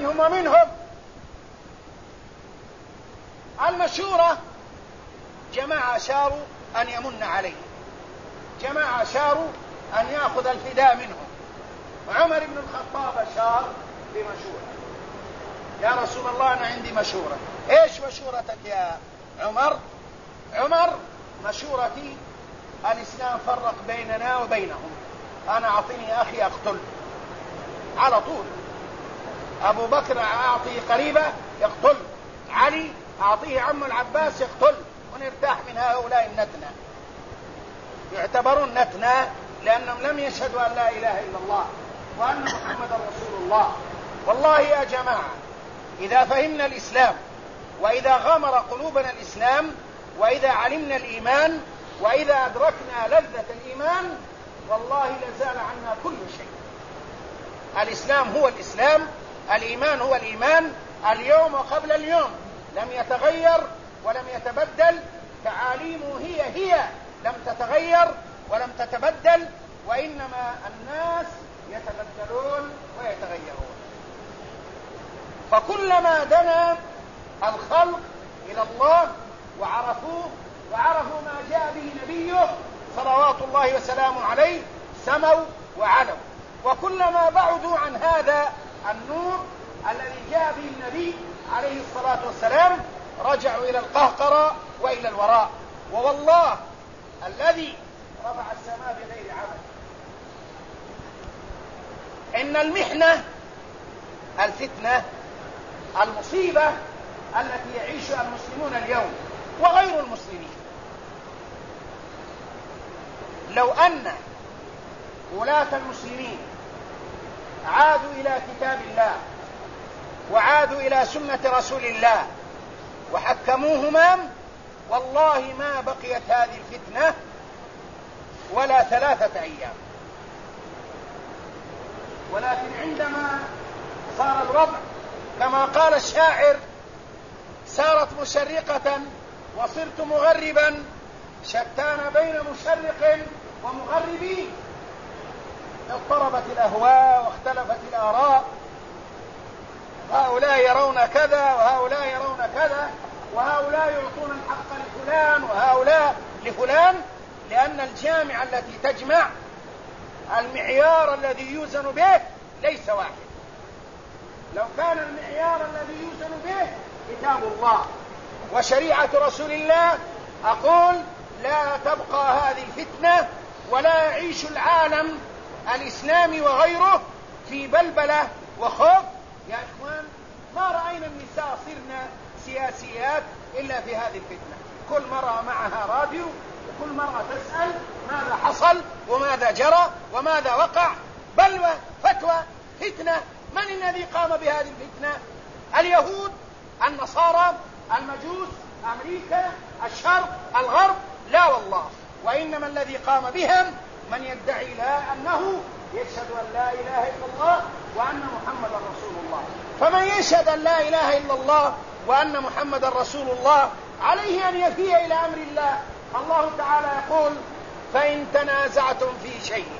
المشورة. جماعة أشاروا أن يمن عليه، جماعة أشاروا أن يأخذ الفداء منهم. وعمر بن الخطاب أشار بمشورة: يا رسول الله أنا عندي مشورة. إيش مشورتك يا عمر؟ عمر: مشورتي الإسلام فرق بيننا وبينهم، أنا أعطيني أخي أقتل على طول. أبو بكر أعطيه قريبة يقتل، علي أعطيه عم العباس يقتل، ونرتاح من هؤلاء النتنة. يعتبرون نتنة لأنهم لم يشهدوا أن لا إله إلا الله وأن محمد رسول الله. والله يا جماعة، إذا فهمنا الإسلام، وإذا غمر قلوبنا الإسلام، وإذا علمنا الإيمان، وإذا أدركنا لذة الإيمان، والله لزال عنا كل شيء. الإسلام هو الإسلام، الإيمان هو الإيمان، اليوم وقبل اليوم لم يتغير ولم يتبدل، تعاليمه هي لم تتغير ولم تتبدل، وإنما الناس يتبدلون ويتغيرون. فكلما دنا الخلق إلى الله وعرفوه وعرفوا ما جاء به نبيه صلوات الله وسلامه عليه سموا وعلوا، وكلما بعدوا عن هذا النور الذي جاء به النبي عليه الصلاة والسلام رجعوا إلى القهقرة وإلى الوراء. ووالله الذي رفع السماء بغير عمد، إن المحنة الفتنة المصيبة التي يعيشها المسلمون اليوم وغير المسلمين، لو أن ولاة المسلمين عادوا إلى كتاب الله وعادوا إلى سنة رسول الله وحكموهما، والله ما بقيت هذه الفتنة ولا 3 أيام. ولكن عندما صار الوضع كما قال الشاعر: سارت مشرقة وصرت مغربا، شتان بين مشرق ومغرب، اضطربت الأهواء واختلفت الآراء، هؤلاء يرون كذا وهؤلاء يرون كذا، وهؤلاء يعطون الحق لفلان وهؤلاء لفلان، لأن الجامعة التي تجمع المعيار الذي يوزن به ليس واحد. لو كان المعيار الذي يوزن به كتاب الله وشريعة رسول الله، أقول لا تبقى هذه الفتنة ولا يعيش العالم الإسلامي وغيره في بلبلة وخوف. يا إخوان، ما رأينا النساء صرنا سياسيات إلا في هذه الفتنة. كل مرة معها راديو وكل مرة تسأل ماذا حصل وماذا جرى وماذا وقع. بلوى، فتوى، فتنة. من الذي قام بهذه الفتنة؟ اليهود، النصارى، المجوس، أمريكا، الشرق، الغرب؟ لا والله، وإنما الذي قام بهم من يدعي أنه يشهد أن لا إله إلا الله وأن محمد رسول الله. فمن يشهد أن لا إله إلا الله وأن محمد رسول الله عليه أن يفي إلى أمر الله. الله تعالى يقول: فإن تنازعتم في شيء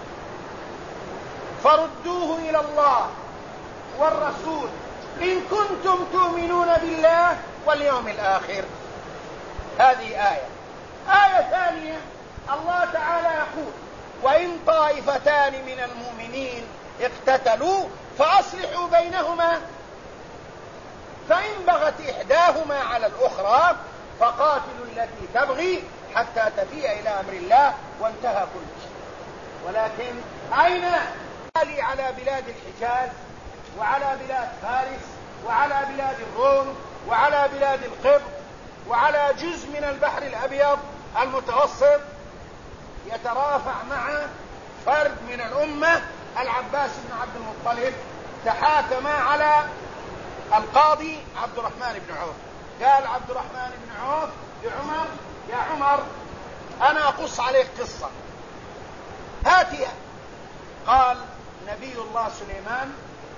فردوه إلى الله والرسول إن كنتم تؤمنون بالله واليوم الآخر. هذه آية. آية ثانية الله تعالى يقول: وإن طائفتان من المؤمنين اقتتلوا فأصلحوا بينهما فإن بغت إحداهما على الأخرى فقاتلوا التي تبغي حتى تفيء إلى أمر الله وانتهى كل شيء. ولكن أين على بلاد الحجاز وعلى بلاد فارس وعلى بلاد الروم وعلى بلاد القبط وعلى جزء من البحر الأبيض المتوسط يترافع مع فرد من الأمة العباس بن عبد المطلب، تحاكم على القاضي عبد الرحمن بن عوف. قال عبد الرحمن بن عوف لعمر: يا عمر، أنا أقص عليك قصة، هاتها. قال: نبي الله سليمان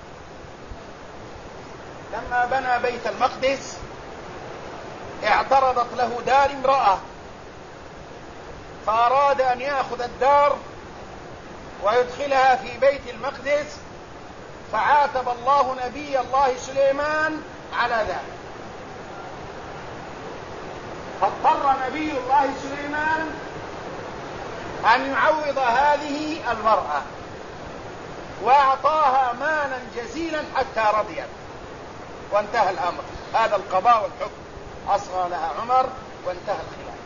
لما بنى بيت المقدس اعترضت له دار امرأة، فأراد أن يأخذ الدار ويدخلها في بيت المقدس، فعاتب الله نبي الله سليمان على ذلك، فاضطر نبي الله سليمان أن يعوض هذه المرأة وأعطاها مالا جزيلا حتى رضيت، وانتهى الأمر. هذا القضاء والحكم. أصغى لها عمر وانتهى الخلاف.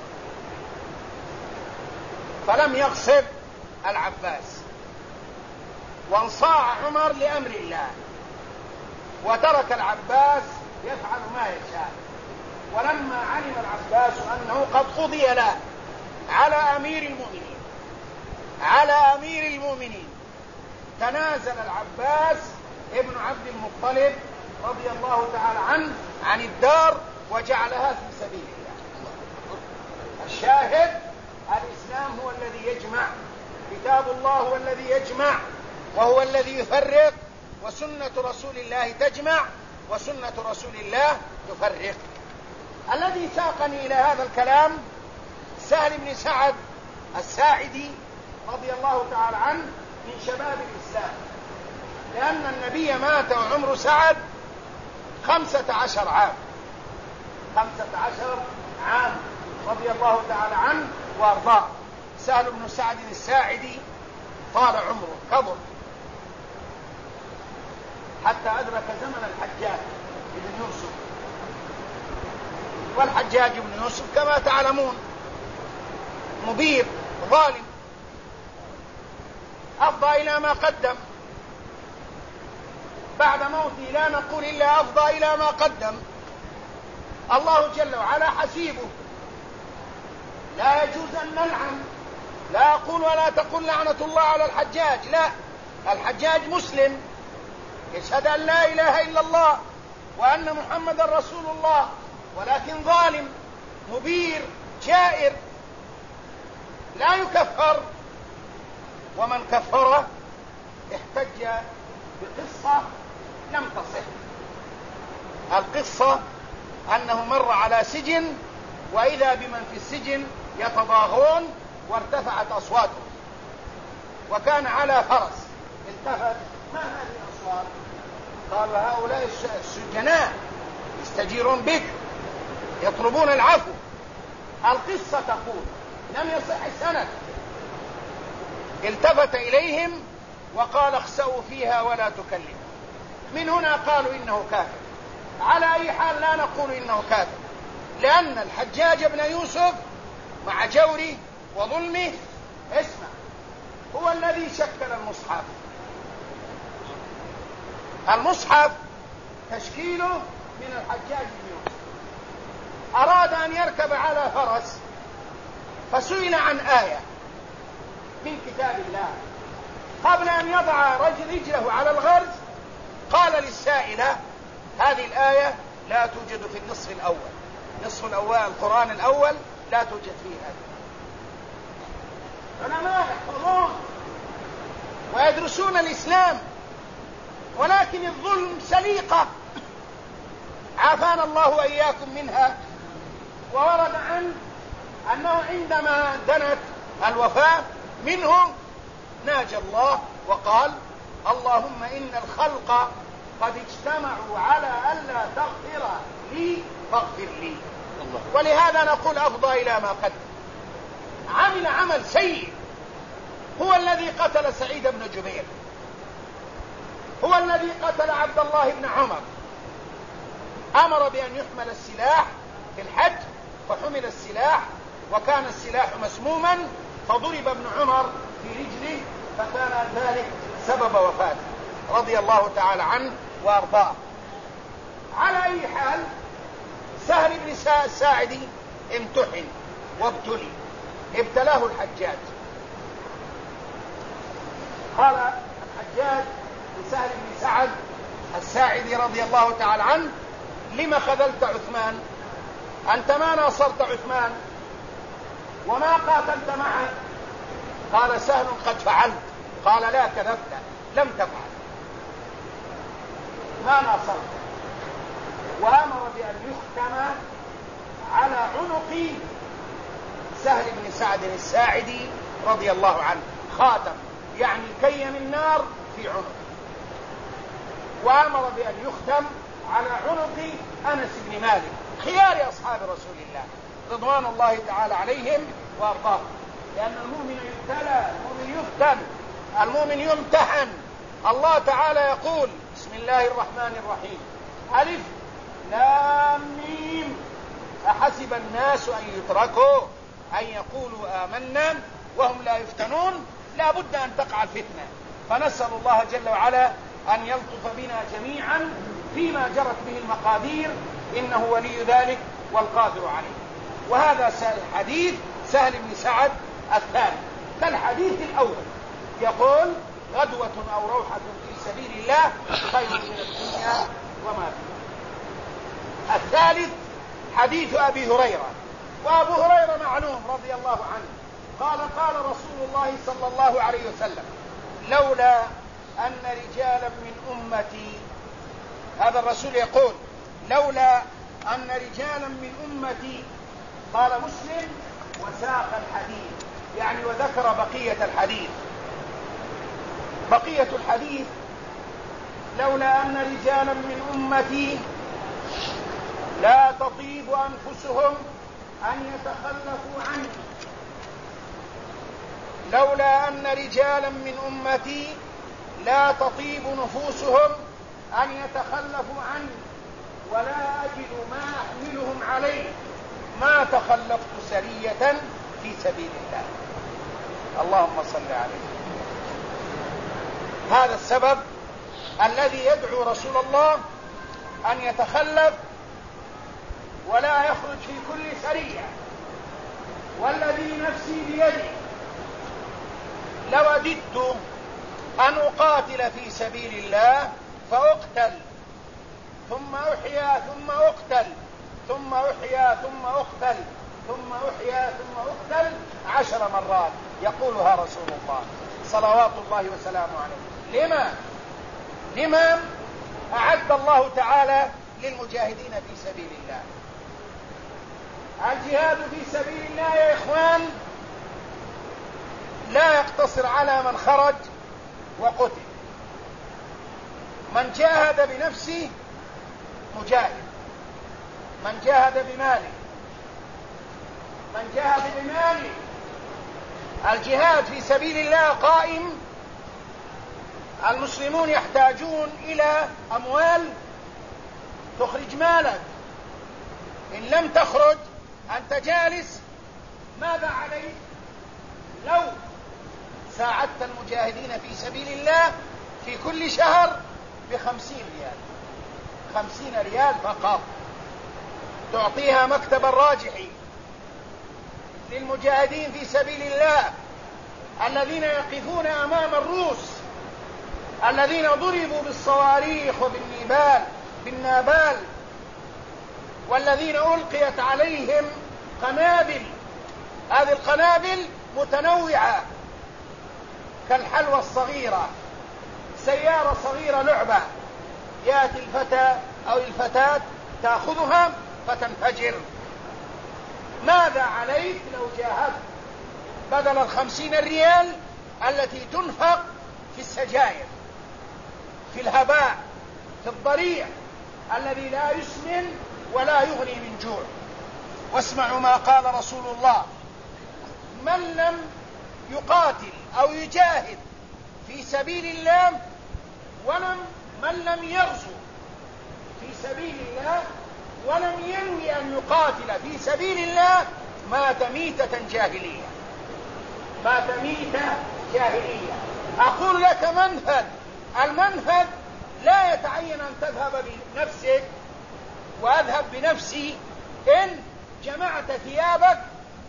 فلم يغصب العباس، وانصاع عمر لأمر الله، وترك العباس يفعل ما يشاء. ولما علم العباس أنه قد قضي له على أمير المؤمنين تنازل العباس ابن عبد المطلب رضي الله تعالى عنه عن الدار وجعلها في سبيل الله. الشاهد: الإسلام هو الذي يجمع، كتاب الله هو الذي يجمع وهو الذي يفرق، وسنة رسول الله تجمع وسنة رسول الله تفرق. الذي ساقني إلى هذا الكلام سهل بن سعد الساعدي رضي الله تعالى عنه من شباب الإسلام، لأن النبي مات وعمر سعد 15 عام، 15 عام رضي الله تعالى عنه وارضاه. سهل بن سعد الساعدي طال عمره كبر حتى أدرك زمن الحجاج بن يوسف، والحجاج بن يوسف كما تعلمون مبير ظالم أفضى إلى ما قدم، بعد موته لا نقول إلا أفضى إلى ما قدم. الله جل وعلا حسيبه، لا يجوز أن نلعن، لا أقول ولا تقول لعنة الله على الحجاج، لا، الحجاج مسلم يشهد أن لا إله إلا الله وأن محمد رسول الله، ولكن ظالم مبير جائر لا يكفر. ومن كفر احتج بقصة لم تصح. القصة أنه مر على سجن وإذا بمن في السجن يتضاغون وارتفعت أصواتهم، وكان على فرس. التفت: ما هذه الأصوات؟ قال: هؤلاء السجناء يستجيرون بك يطلبون العفو. القصة تقول لم يصح السند. التفت إليهم وقال: اخسأوا فيها ولا تكلموا. من هنا قالوا إنه كافر. على أي حال لا نقول إنه كافر، لأن الحجاج بن يوسف مع جوره وظلمه اسمع هو الذي شكل المصحف. المصحف تشكيله من الحجاج بن يوسف. أراد أن يركب على فرس فسئل عن آية من كتاب الله، قبل أن يضع رجله على الغرز قال للسائلة: هذه الآية لا توجد في النصف الأول، نصف الأول القرآن الأول لا توجد فيه هذه. علماء يحفظون ويدرسون الإسلام، ولكن الظلم سليقة عافانا الله وإياكم منها. وورد عنه أنه عندما دنت الوفاة منهم ناجى الله وقال: اللهم إن الخلق قد اجتمعوا على ألا تغفر لي فاغفر لي. ولهذا نقول أفضى إلى ما قدم. عمل عمل سيء، هو الذي قتل سعيد بن جبير، هو الذي قتل عبد الله بن عمر. أمر بأن يحمل السلاح في الحج فحمل السلاح وكان السلاح مسموما، فضرب ابن عمر في رجله فكان ذلك سبب وفاته رضي الله تعالى عنه وارضاه. على أي حال سهل بن الساعدي امتحن وابتلي، ابتلاه الحجاج. قال الحجاج لسهل بن سعد الساعدي رضي الله تعالى عنه: لما خذلت عثمان؟ أنت ما ناصرت عثمان وما قاتلت معه. قال سهل: قد فعلت. قال: لا كذبت، لم تفعل، ما ناصرت. وأمر بأن يختم على عنق سهل بن سعد الساعدي رضي الله عنه، خاتم يعني كي من نار في عنق. وأمر بأن يختم على عنق أنس بن مالك، خيار أصحاب رسول الله رضوان الله تعالى عليهم وأرضاهم. لأن المؤمن يبتلى، المؤمن يفتن، المؤمن يمتحن. الله تعالى يقول: بسم الله الرحمن الرحيم، ألف لام ميم، أحسب الناس أن يتركوا أن يقولوا آمنا وهم لا يفتنون. لا بد أن تقع الفتنة، فنسأل الله جل وعلا أن يلطف بنا جميعا فيما جرت به المقادير، إنه ولي ذلك والقادر عليه. وهذا حديث سهل بن سعد الثاني. كالحديث الأول يقول: غدوة أو روحة في سبيل الله خير من الدنيا وما فيها. الثالث حديث أبي هريرة. وأبو هريرة معلوم رضي الله عنه قال: قال رسول الله صلى الله عليه وسلم: لولا أن رجالا من أمتي، هذا الرسول يقول: لولا أن رجالا من أمتي، قال مسلم وساق الحديث يعني وذكر بقية الحديث. بقية الحديث: لولا أن رجالا من أمتي لا تطيب أنفسهم أن يتخلفوا عني، لولا أن رجالا من أمتي لا تطيب نفوسهم أن يتخلفوا عني ولا أجد ما أحملهم عليه ما تخلفت سرية في سبيل الله. اللهم صل عليه. هذا السبب الذي يدعو رسول الله أن يتخلف ولا يخرج في كل سرية. والذي نفسي بيده لوددت أن أقاتل في سبيل الله فأقتل ثم أحيا ثم أقتل ثم أحيا ثم أقتل ثم أحيا ثم أقتل 10 مرات يقولها رسول الله صلوات الله وسلامه عليه. لما أعد الله تعالى للمجاهدين في سبيل الله. الجهاد في سبيل الله يا إخوان لا يقتصر على من خرج وقتل. من جاهد بنفسه مجاهد، من جاهد بماله، من جاهد بماله. الجهاد في سبيل الله قائم. المسلمون يحتاجون إلى أموال تخرج مالك. إن لم تخرج أنت جالس، ماذا عليك؟ لو ساعدت المجاهدين في سبيل الله في كل شهر ب50 ريال، 50 ريال فقط تعطيها مكتب الراجحي للمجاهدين في سبيل الله الذين يقفون أمام الروس، الذين ضربوا بالصواريخ بالنابال، والذين ألقيت عليهم قنابل. هذه القنابل متنوعة كالحلوى الصغيرة، سيارة صغيرة لعبة، يأتي الفتى أو الفتاة تأخذها فتنفجر. ماذا عليك لو جاهدت بدل 50 ريال التي تنفق في السجاير، في الهباء، في الضريع الذي لا يسمن ولا يغني من جوع. واسمعوا ما قال رسول الله: من لم يقاتل أو يجاهد في سبيل الله من لم يغزو في سبيل الله ولم ينوي أن يقاتل في سبيل الله مات ميتة جاهلية. مات ميتة جاهلية. أقول لك منفذ. المنفذ لا يتعين أن تذهب بنفسك وأذهب بنفسي. إن جمعت ثيابك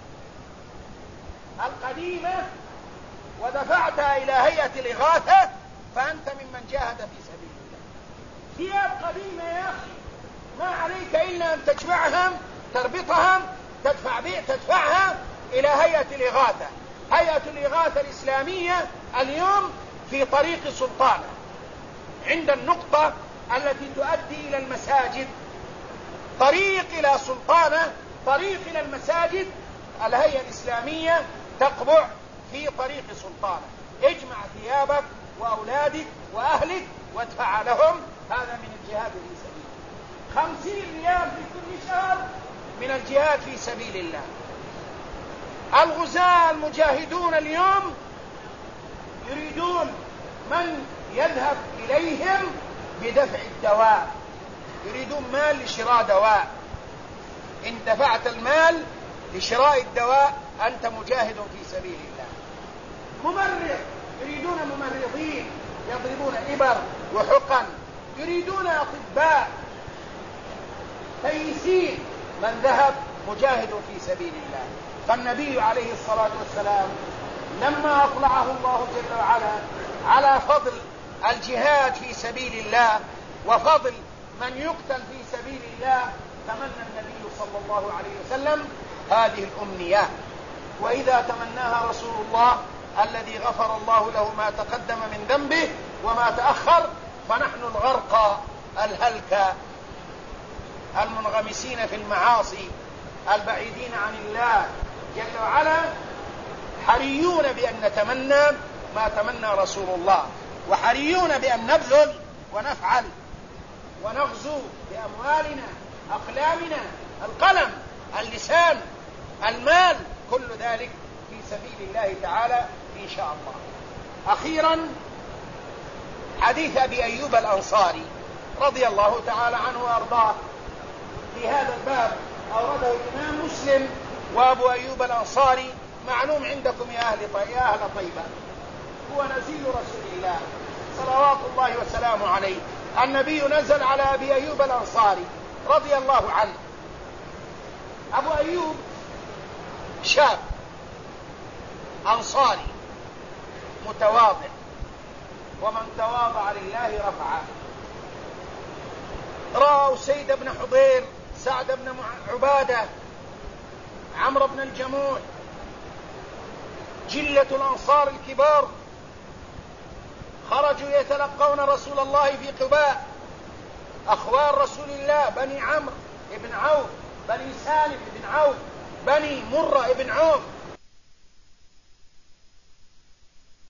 القديمة ودفعتها إلى هيئة الإغاثة فأنت ممن جاهد في سبيل الله. ثياب قديمة يا أخي، ما عليك إلا أن تجمعها، تربطها، تدفعها إلى هيئة الإغاثة. هيئة الإغاثة الإسلامية اليوم في طريق سلطانة، عند النقطة التي تؤدي إلى المساجد، طريق إلى سلطانة، طريق إلى المساجد. الهيئة الإسلامية تقبع في طريق سلطانة. اجمع ثيابك وأولادك وأهلك وادفع لهم. هذا من الجهاد في سبيل الله. 50 ريال في كل شهر من الجهاد في سبيل الله. الغزاة المجاهدون اليوم يريدون من يذهب إليهم بدفع الدواء، يريدون مال لشراء دواء. إن دفعت المال لشراء الدواء أنت مجاهد في سبيل الله. ممرض، يريدون ممرضين يضربون إبر وحقن، يريدون أطباء تيسين. من ذهب مجاهد في سبيل الله. فالنبي عليه الصلاة والسلام لما أطلعه الله جل وعلا على فضل الجهاد في سبيل الله وفضل من يقتل في سبيل الله تمنى النبي صلى الله عليه وسلم هذه الأمنيات. وإذا تمناها رسول الله الذي غفر الله له ما تقدم من ذنبه وما تأخر، فنحن الغرقى الهلكى المنغمسين في المعاصي البعيدين عن الله جل وعلا حريون بأن نتمنى ما تمنى رسول الله، وحريون بأن نبذل ونفعل ونغزو بأموالنا، أقلامنا، القلم، اللسان، المال، كل ذلك في سبيل الله تعالى إن شاء الله. أخيرا حديث أبي أيوب الأنصاري رضي الله تعالى عنه وأرضاه في هذا الباب أورده الإمام مسلم. وأبو أيوب الأنصاري معلوم عندكم يا أهل طيبة، هو نزيل رسول الله صلوات الله وسلامه عليه. النبي نزل على أبي أيوب الأنصاري رضي الله عنه. أبو أيوب شاب أنصاري متواضع، ومن تواضع لله رفعه. رأوا سيد بن حضير، سعد بن عبادة، عمرو بن الجموح، جلة الأنصار الكبار، خرجوا يتلقون رسول الله في قباء، أخوال رسول الله، بني عمرو بن عوف، بني سالم بن عوف، بني مرة بن عوف،